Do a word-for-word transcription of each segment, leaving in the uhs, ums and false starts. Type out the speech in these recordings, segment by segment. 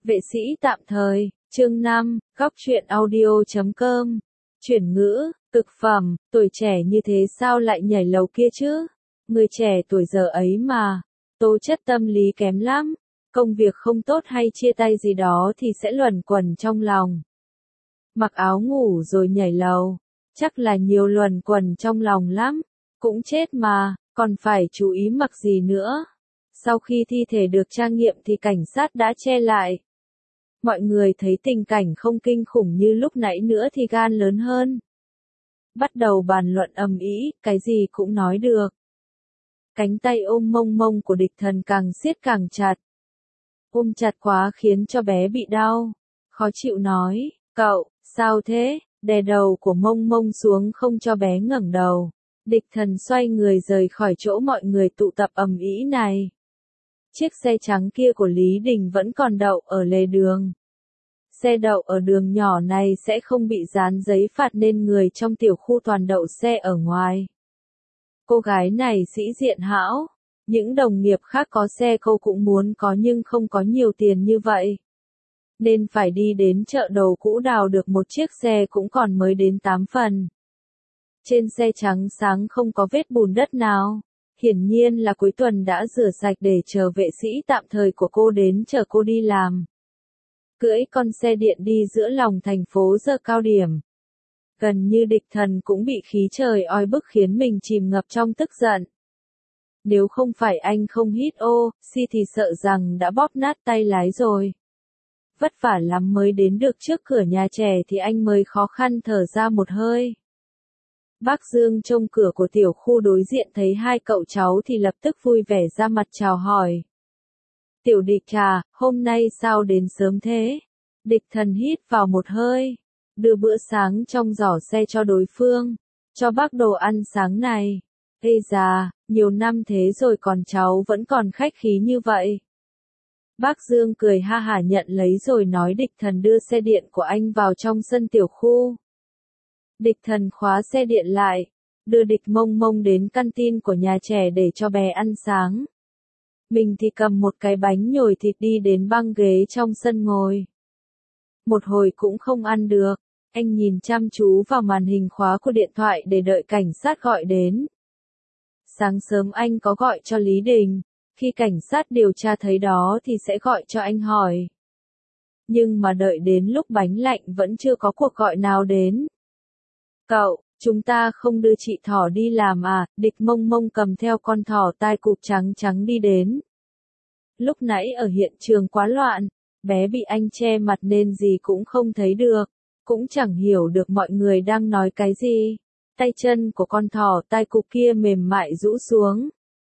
Vệ sĩ tạm thời, chương năm, góc truyện audio chấm com. Chuyển ngữ, cực phẩm, tuổi trẻ như thế sao lại nhảy lầu kia chứ? Người trẻ tuổi giờ ấy mà, tố chất tâm lý kém lắm, công việc không tốt hay chia tay gì đó thì sẽ luẩn quẩn trong lòng. Mặc áo ngủ rồi nhảy lầu, chắc là nhiều luẩn quẩn trong lòng lắm, cũng chết mà, còn phải chú ý mặc gì nữa. Sau khi thi thể được tra nghiệm thì cảnh sát đã che lại. Mọi người thấy tình cảnh không kinh khủng như lúc nãy nữa thì gan lớn hơn. Bắt đầu bàn luận ầm ĩ, cái gì cũng nói được. Cánh tay ôm mông mông của địch thần càng siết càng chặt. Ôm chặt quá khiến cho bé bị đau. Khó chịu nói, cậu, sao thế? Đè đầu của mông mông xuống không cho bé ngẩng đầu. Địch thần xoay người rời khỏi chỗ mọi người tụ tập ầm ĩ này. Chiếc xe trắng kia của Lý Đình vẫn còn đậu ở lề đường. Xe đậu ở đường nhỏ này sẽ không bị dán giấy phạt nên người trong tiểu khu toàn đậu xe ở ngoài. Cô gái này sĩ diện hão. Những đồng nghiệp khác có xe cô cũng muốn có nhưng không có nhiều tiền như vậy. Nên phải đi đến chợ đầu cũ đào được một chiếc xe cũng còn mới đến tám phần. Trên xe trắng sáng không có vết bùn đất nào. Hiển nhiên là cuối tuần đã rửa sạch để chờ vệ sĩ tạm thời của cô đến chở cô đi làm. Cưỡi con xe điện đi giữa lòng thành phố giờ cao điểm. Gần như địch thần cũng bị khí trời oi bức khiến mình chìm ngập trong tức giận. Nếu không phải anh không hít oxy thì sợ rằng đã bóp nát tay lái rồi. Vất vả lắm mới đến được trước cửa nhà trẻ thì anh mới khó khăn thở ra một hơi. Bác Dương trông cửa của tiểu khu đối diện thấy hai cậu cháu thì lập tức vui vẻ ra mặt chào hỏi. Tiểu địch à, hôm nay sao đến sớm thế? Địch thần hít vào một hơi, đưa bữa sáng trong giỏ xe cho đối phương, cho bác đồ ăn sáng này. Ê già, nhiều năm thế rồi còn cháu vẫn còn khách khí như vậy. Bác Dương cười ha hả nhận lấy rồi nói địch thần đưa xe điện của anh vào trong sân tiểu khu. Địch thần khóa xe điện lại, đưa địch mông mông đến căn tin của nhà trẻ để cho bé ăn sáng. Mình thì cầm một cái bánh nhồi thịt đi đến băng ghế trong sân ngồi. Một hồi cũng không ăn được, anh nhìn chăm chú vào màn hình khóa của điện thoại để đợi cảnh sát gọi đến. Sáng sớm anh có gọi cho Lý Đình, khi cảnh sát điều tra thấy đó thì sẽ gọi cho anh hỏi. Nhưng mà đợi đến lúc bánh lạnh vẫn chưa có cuộc gọi nào đến. Cậu, chúng ta không đưa chị thỏ đi làm à? Địch mông mông cầm theo con thỏ tai cụp trắng trắng đi đến. Lúc nãy ở hiện trường quá loạn, bé bị anh che mặt nên gì cũng không thấy được, cũng chẳng hiểu được mọi người đang nói cái gì. Tay chân của con thỏ tai cụp kia mềm mại rũ xuống.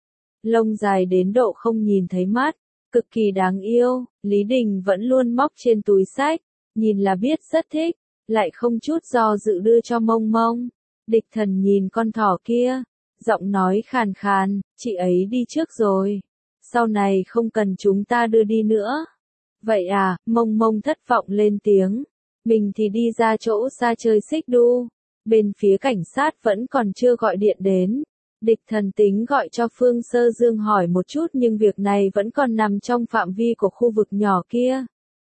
Lông dài đến độ không nhìn thấy mắt, cực kỳ đáng yêu. Lý Đình vẫn luôn móc trên túi xách, nhìn là biết rất thích, lại không chút do dự đưa cho mông mông. Địch thần nhìn con thỏ kia, giọng nói khàn khàn, chị ấy đi trước rồi, sau này không cần chúng ta đưa đi nữa. Vậy à, mông mông thất vọng lên tiếng, mình thì đi ra chỗ xa chơi xích đu. Bên phía cảnh sát vẫn còn chưa gọi điện đến. Địch thần tính gọi cho Phương Sơ Dương hỏi một chút nhưng việc này vẫn còn nằm trong phạm vi của khu vực nhỏ kia.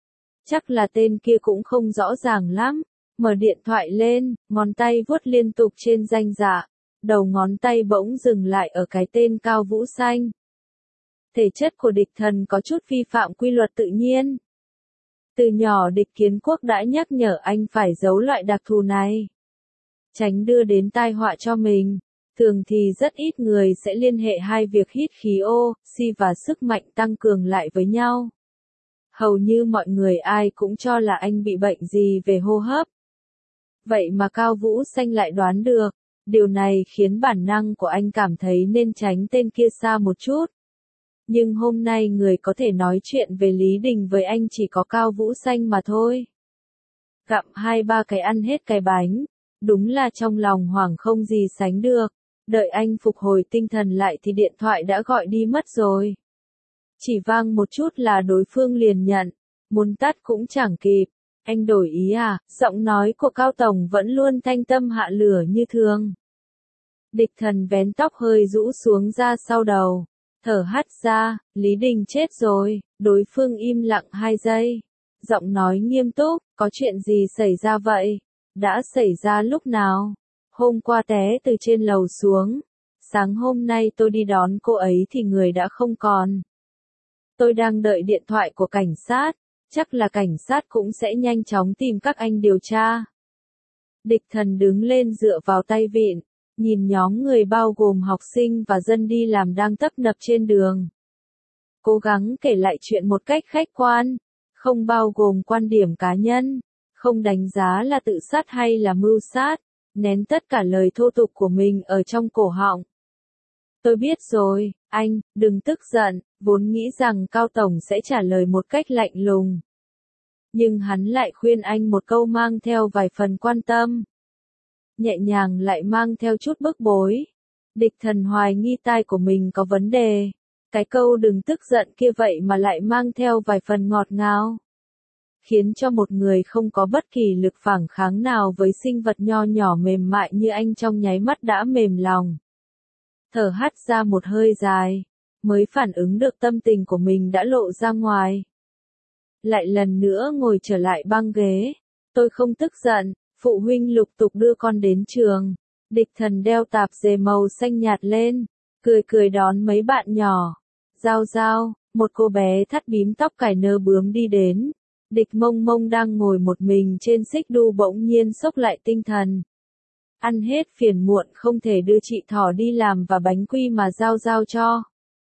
Chắc là tên kia cũng không rõ ràng lắm. Mở điện thoại lên, ngón tay vuốt liên tục trên danh bạ. Đầu ngón tay bỗng dừng lại ở cái tên Cao Vũ Xanh. Thể chất của địch thần có chút vi phạm quy luật tự nhiên. Từ nhỏ địch kiến quốc đã nhắc nhở anh phải giấu loại đặc thù này. Tránh đưa đến tai họa cho mình. Thường thì rất ít người sẽ liên hệ hai việc hít khí oxy và sức mạnh tăng cường lại với nhau. Hầu như mọi người ai cũng cho là anh bị bệnh gì về hô hấp. Vậy mà Cao Vũ Xanh lại đoán được. Điều này khiến bản năng của anh cảm thấy nên tránh tên kia xa một chút. Nhưng hôm nay người có thể nói chuyện về Lý Đình với anh chỉ có Cao Vũ Xanh mà thôi. Gặm hai ba cái ăn hết cái bánh. Đúng là trong lòng hoảng không gì sánh được. Đợi anh phục hồi tinh thần lại thì điện thoại đã gọi đi mất rồi. Chỉ vang một chút là đối phương liền nhận. Muốn tắt cũng chẳng kịp. Anh đổi ý à? Giọng nói của Cao Tổng vẫn luôn thanh tâm hạ lửa như thường. Địch thần vén tóc hơi rũ xuống ra sau đầu. Thở hắt ra, Lý Đình chết rồi. Đối phương im lặng hai giây. giọng nói nghiêm túc, có chuyện gì xảy ra vậy? Đã xảy ra lúc nào? Hôm qua té từ trên lầu xuống. Sáng hôm nay tôi đi đón cô ấy thì người đã không còn. Tôi đang đợi điện thoại của cảnh sát, chắc là cảnh sát cũng sẽ nhanh chóng tìm các anh điều tra. Địch Thần đứng lên dựa vào tay vịn, nhìn nhóm người bao gồm học sinh và dân đi làm đang tấp nập trên đường. Cố gắng kể lại chuyện một cách khách quan, không bao gồm quan điểm cá nhân, không đánh giá là tự sát hay là mưu sát, nén tất cả lời thô tục của mình ở trong cổ họng. Tôi biết rồi, anh, đừng tức giận, vốn nghĩ rằng Cao Tổng sẽ trả lời một cách lạnh lùng. Nhưng hắn lại khuyên anh một câu mang theo vài phần quan tâm. Nhẹ nhàng lại mang theo chút bức bối. Địch Thần hoài nghi tai của mình có vấn đề. Cái câu đừng tức giận kia vậy mà lại mang theo vài phần ngọt ngào. Khiến cho một người không có bất kỳ lực phản kháng nào với sinh vật nho nhỏ mềm mại như anh trong nháy mắt đã mềm lòng. Thở hắt ra một hơi dài, mới phản ứng được tâm tình của mình đã lộ ra ngoài. Lại lần nữa ngồi trở lại băng ghế. Tôi không tức giận, phụ huynh lục tục đưa con đến trường. Địch Thần đeo tạp dề màu xanh nhạt lên, cười cười đón mấy bạn nhỏ. Giao Giao, một cô bé thắt bím tóc cài nơ bướm đi đến. Địch Mông Mông đang ngồi một mình trên xích đu bỗng nhiên xốc lại tinh thần. Ăn hết phiền muộn không thể đưa chị thỏ đi làm và bánh quy mà Giao Giao cho.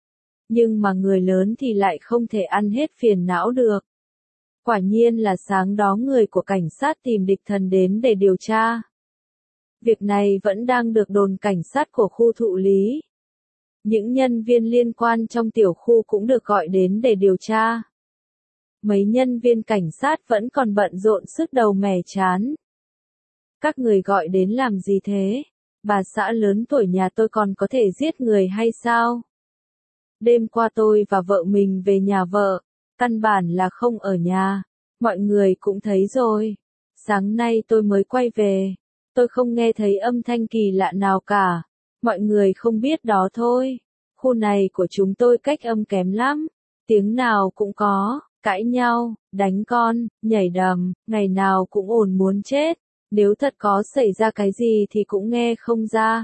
Nhưng mà người lớn thì lại không thể ăn hết phiền não được. Quả nhiên là sáng đó người của cảnh sát tìm Địch Thần đến để điều tra. Việc này vẫn đang được đồn cảnh sát của khu thụ lý. Những nhân viên liên quan trong tiểu khu cũng được gọi đến để điều tra. Mấy nhân viên cảnh sát vẫn còn bận rộn sức đầu mẻ chán. Các người gọi đến làm gì thế? Bà xã lớn tuổi nhà tôi còn có thể giết người hay sao? Đêm qua tôi và vợ mình về nhà vợ, căn bản là không ở nhà. Mọi người cũng thấy rồi. Sáng nay tôi mới quay về. Tôi không nghe thấy âm thanh kỳ lạ nào cả. Mọi người không biết đó thôi. Khu này của chúng tôi cách âm kém lắm. Tiếng nào cũng có, cãi nhau, đánh con, nhảy đầm, ngày nào cũng ồn muốn chết. Nếu thật có xảy ra cái gì thì cũng nghe không ra.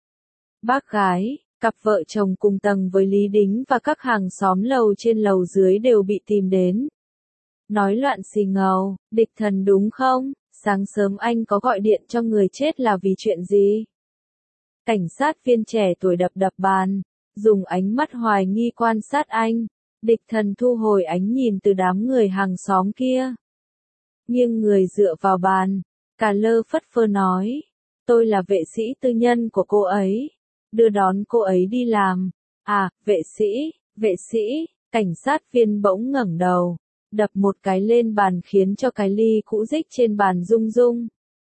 Bác gái, cặp vợ chồng cùng tầng với Lý Đính và các hàng xóm lầu trên lầu dưới đều bị tìm đến. Nói loạn xì ngầu, Địch Thần đúng không? Sáng sớm anh có gọi điện cho người chết là vì chuyện gì? Cảnh sát viên trẻ tuổi đập đập bàn, dùng ánh mắt hoài nghi quan sát anh. Địch Thần thu hồi ánh nhìn từ đám người hàng xóm kia. Nghiêng người dựa vào bàn, cà lơ phất phơ nói. Tôi là vệ sĩ tư nhân của cô ấy. Đưa đón cô ấy đi làm. À, vệ sĩ, vệ sĩ, cảnh sát viên bỗng ngẩng đầu. Đập một cái lên bàn khiến cho cái ly cũ rích trên bàn rung rung.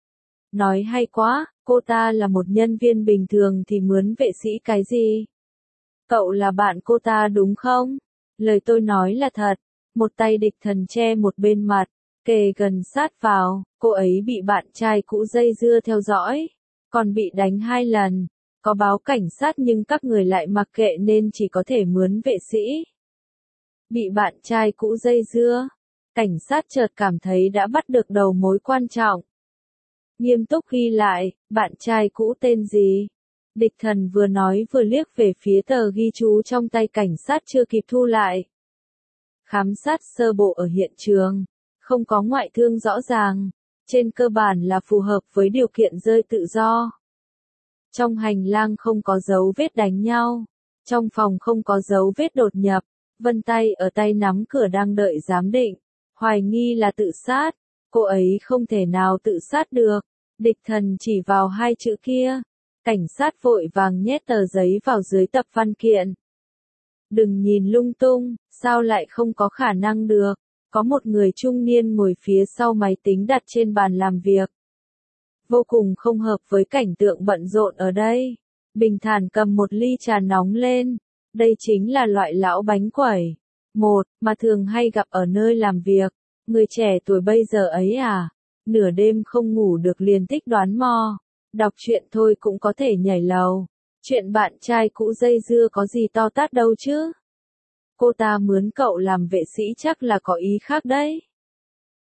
Nói hay quá, cô ta là một nhân viên bình thường thì mướn vệ sĩ cái gì? Cậu là bạn cô ta đúng không? Lời tôi nói là thật. Một tay Địch Thần che một bên mặt, kề gần sát vào, cô ấy bị bạn trai cũ dây dưa theo dõi, còn bị đánh hai lần. Có báo cảnh sát nhưng các người lại mặc kệ nên chỉ có thể mướn vệ sĩ. Bị bạn trai cũ dây dưa, cảnh sát chợt cảm thấy đã bắt được đầu mối quan trọng. Nghiêm túc ghi lại, bạn trai cũ tên gì? Địch Thần vừa nói vừa liếc về phía tờ ghi chú trong tay cảnh sát chưa kịp thu lại. Khám sát sơ bộ ở hiện trường, không có ngoại thương rõ ràng, trên cơ bản là phù hợp với điều kiện rơi tự do. Trong hành lang không có dấu vết đánh nhau, trong phòng không có dấu vết đột nhập, vân tay ở tay nắm cửa đang đợi giám định, hoài nghi là tự sát, cô ấy không thể nào tự sát được. Địch Thần chỉ vào hai chữ kia, cảnh sát vội vàng nhét tờ giấy vào dưới tập văn kiện. Đừng nhìn lung tung, sao lại không có khả năng được, có một người trung niên ngồi phía sau máy tính đặt trên bàn làm việc. Vô cùng không hợp với cảnh tượng bận rộn ở đây. Bình thản cầm một ly trà nóng lên. Đây chính là loại lão bánh quẩy. Một, mà thường hay gặp ở nơi làm việc. Người trẻ tuổi bây giờ ấy à? Nửa đêm không ngủ được liền thích đoán mò. Đọc truyện thôi cũng có thể nhảy lầu. Chuyện bạn trai cũ dây dưa có gì to tát đâu chứ? Cô ta mướn cậu làm vệ sĩ chắc là có ý khác đấy.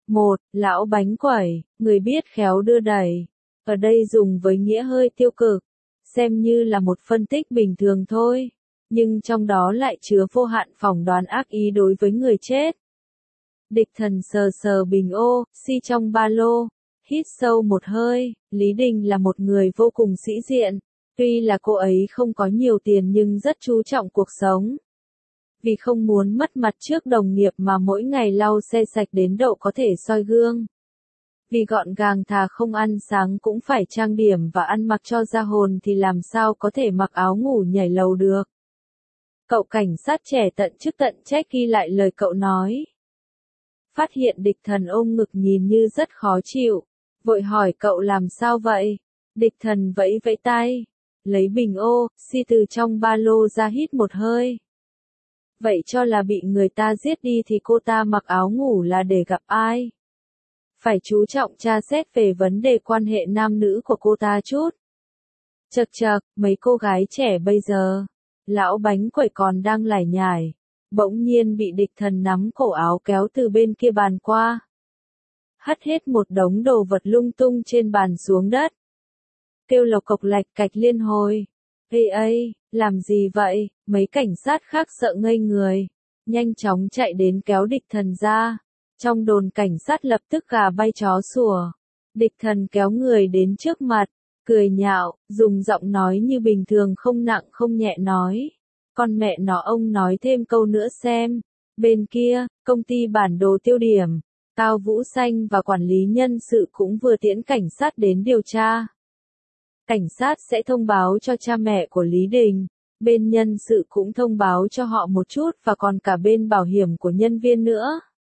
Một, lão bánh quẩy, người biết khéo đưa đẩy. Ở đây dùng với nghĩa hơi tiêu cực, xem như là một phân tích bình thường thôi, nhưng trong đó lại chứa vô hạn phỏng đoán ác ý đối với người chết. Địch Thần sờ sờ bình ô, xi trong ba lô, hít sâu một hơi, Lý Đình là một người vô cùng sĩ diện, tuy là cô ấy không có nhiều tiền nhưng rất chú trọng cuộc sống. Vì không muốn mất mặt trước đồng nghiệp mà mỗi ngày lau xe sạch đến độ có thể soi gương. Vì gọn gàng thà không ăn sáng cũng phải trang điểm và ăn mặc cho ra hồn thì làm sao có thể mặc áo ngủ nhảy lầu được. Cậu cảnh sát trẻ tận chức tận trách ghi lại lời cậu nói. Phát hiện Địch Thần ôm ngực nhìn như rất khó chịu, vội hỏi cậu làm sao vậy. Địch Thần vẫy vẫy tay, lấy bình ô, xi từ trong ba lô ra hít một hơi. Vậy cho là bị người ta giết đi thì cô ta mặc áo ngủ là để gặp ai? Phải chú trọng tra xét về vấn đề quan hệ nam nữ của cô ta chút. Chậc chậc, mấy cô gái trẻ bây giờ, lão bánh quẩy còn đang lải nhải, bỗng nhiên bị Địch Thần nắm cổ áo kéo từ bên kia bàn qua. Hất hết một đống đồ vật lung tung trên bàn xuống đất. Kêu lộc cộc lạch cạch liên hồi. Ê ây, làm gì vậy? Mấy cảnh sát khác sợ ngây người, nhanh chóng chạy đến kéo Địch Thần ra. Trong đồn cảnh sát lập tức gà bay chó sủa. Địch Thần kéo người đến trước mặt, cười nhạo, dùng giọng nói như bình thường không nặng không nhẹ nói. Con mẹ nó ông nói thêm câu nữa xem. Bên kia, công ty bản đồ Tiêu Điểm, Cao Vũ Xanh và quản lý nhân sự cũng vừa tiễn cảnh sát đến điều tra. Cảnh sát sẽ thông báo cho cha mẹ của Lý Đình, bên nhân sự cũng thông báo cho họ một chút và còn cả bên bảo hiểm của nhân viên nữa.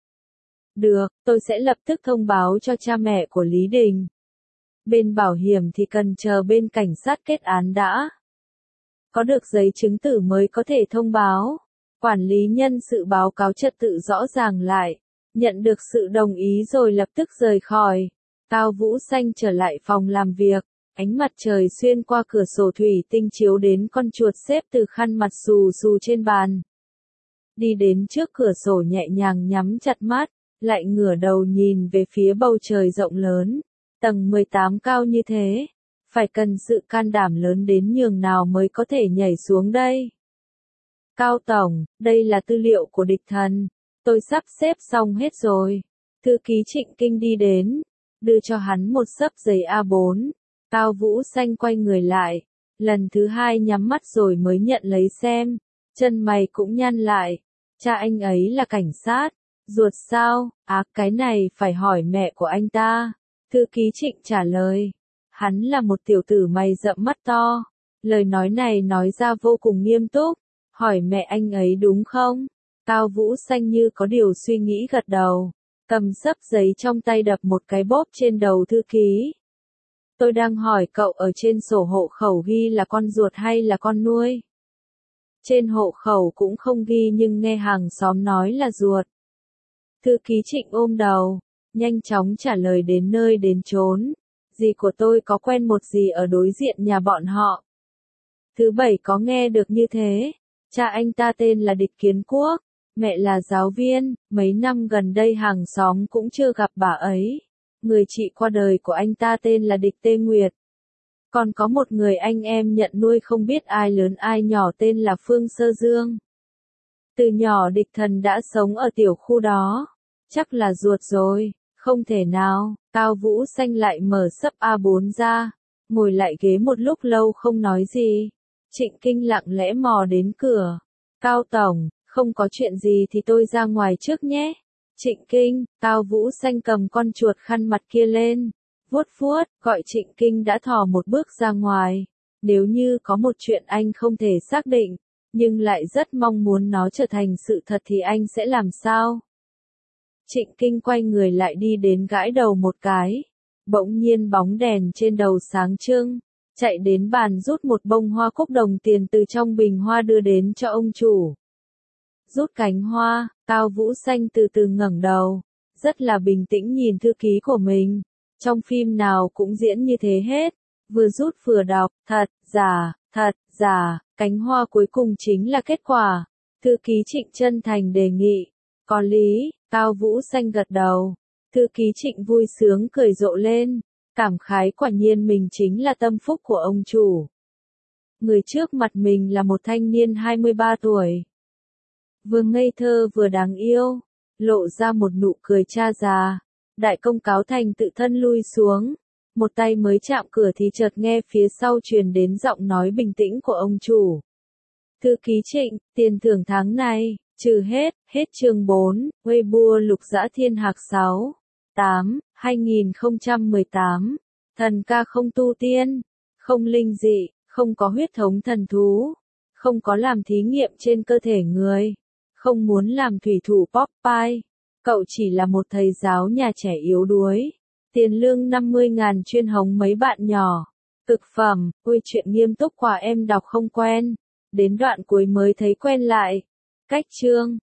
Được, tôi sẽ lập tức thông báo cho cha mẹ của Lý Đình. Bên bảo hiểm thì cần chờ bên cảnh sát kết án đã. Có được giấy chứng tử mới có thể thông báo. Quản lý nhân sự báo cáo trật tự rõ ràng lại, nhận được sự đồng ý rồi lập tức rời khỏi. Cao Vũ Xanh trở lại phòng làm việc, ánh mặt trời xuyên qua cửa sổ thủy tinh chiếu đến con chuột xếp từ khăn mặt xù xù trên bàn. Đi đến trước cửa sổ nhẹ nhàng nhắm chặt mắt, lại ngửa đầu nhìn về phía bầu trời rộng lớn, tầng mười tám cao như thế, phải cần sự can đảm lớn đến nhường nào mới có thể nhảy xuống đây. Cao Tổng, đây là tư liệu của Địch Thần, tôi sắp xếp xong hết rồi. Thư ký Trịnh Kinh đi đến, đưa cho hắn một xấp giấy A bốn. Cao Vũ Xanh quay người lại, lần thứ hai nhắm mắt rồi mới nhận lấy xem, chân mày cũng nhăn lại. Cha anh ấy là cảnh sát, ruột sao? À, cái này phải hỏi mẹ của anh ta. Thư ký Trịnh trả lời, hắn là một tiểu tử mày rậm mắt to. Lời nói này nói ra vô cùng nghiêm túc, hỏi mẹ anh ấy đúng không? Cao Vũ Xanh như có điều suy nghĩ gật đầu, cầm xấp giấy trong tay đập một cái bóp trên đầu thư ký. Tôi đang hỏi cậu ở trên sổ hộ khẩu ghi là con ruột hay là con nuôi? Trên hộ khẩu cũng không ghi nhưng nghe hàng xóm nói là ruột. Thư ký Trịnh ôm đầu, nhanh chóng trả lời đến nơi đến chốn. Dì của tôi có quen một dì ở đối diện nhà bọn họ. Thứ bảy có nghe được như thế. Cha anh ta tên là Địch Kiến Quốc, mẹ là giáo viên, mấy năm gần đây hàng xóm cũng chưa gặp bà ấy. Người chị qua đời của anh ta tên là Địch Tê Nguyệt. Còn có một người anh em nhận nuôi không biết ai lớn ai nhỏ tên là Phương Sơ Dương. Từ nhỏ Địch Thần đã sống ở tiểu khu đó. Chắc là ruột rồi, không thể nào. Cao Vũ Xanh lại mở xấp A bốn ra, ngồi lại ghế một lúc lâu không nói gì. Trịnh Kinh lặng lẽ mò đến cửa. Cao Tổng, không có chuyện gì thì tôi ra ngoài trước nhé. Trịnh Kinh, Cao Vũ Xanh cầm con chuột khăn mặt kia lên, vuốt vuốt, gọi Trịnh Kinh đã thò một bước ra ngoài. Nếu như có một chuyện anh không thể xác định, nhưng lại rất mong muốn nó trở thành sự thật thì anh sẽ làm sao? Trịnh Kinh quay người lại đi đến gãi đầu một cái. Bỗng nhiên bóng đèn trên đầu sáng trưng, chạy đến bàn rút một bông hoa cúc đồng tiền từ trong bình hoa đưa đến cho ông chủ. Rút cánh hoa, Cao Vũ Xanh từ từ ngẩng đầu, rất là bình tĩnh nhìn thư ký của mình. Trong phim nào cũng diễn như thế hết, vừa rút vừa đọc, thật, giả, thật, giả, cánh hoa cuối cùng chính là kết quả. Thư ký Trịnh chân thành đề nghị, có lý, Cao Vũ Xanh gật đầu. Thư ký Trịnh vui sướng cười rộ lên, cảm khái quả nhiên mình chính là tâm phúc của ông chủ. Người trước mặt mình là một thanh niên hai mươi ba tuổi. Vừa ngây thơ vừa đáng yêu, lộ ra một nụ cười cha già. Đại công cáo thành tự thân lui xuống, một tay mới chạm cửa thì chợt nghe phía sau truyền đến giọng nói bình tĩnh của ông chủ. Thư ký Trịnh, tiền thưởng tháng này, trừ hết, hết chương bốn, Weibo lục dã thiên hạc sáu, tám, hai nghìn không trăm mười tám, thần ca không tu tiên, không linh dị, không có huyết thống thần thú, không có làm thí nghiệm trên cơ thể người, không muốn làm thủy thủ Popeye. Cậu chỉ là một thầy giáo nhà trẻ yếu đuối. Tiền lương năm mươi ngàn chuyên hống mấy bạn nhỏ. Thực phẩm, ôi chuyện nghiêm túc quả em đọc không quen. Đến đoạn cuối mới thấy quen lại. Cách chương.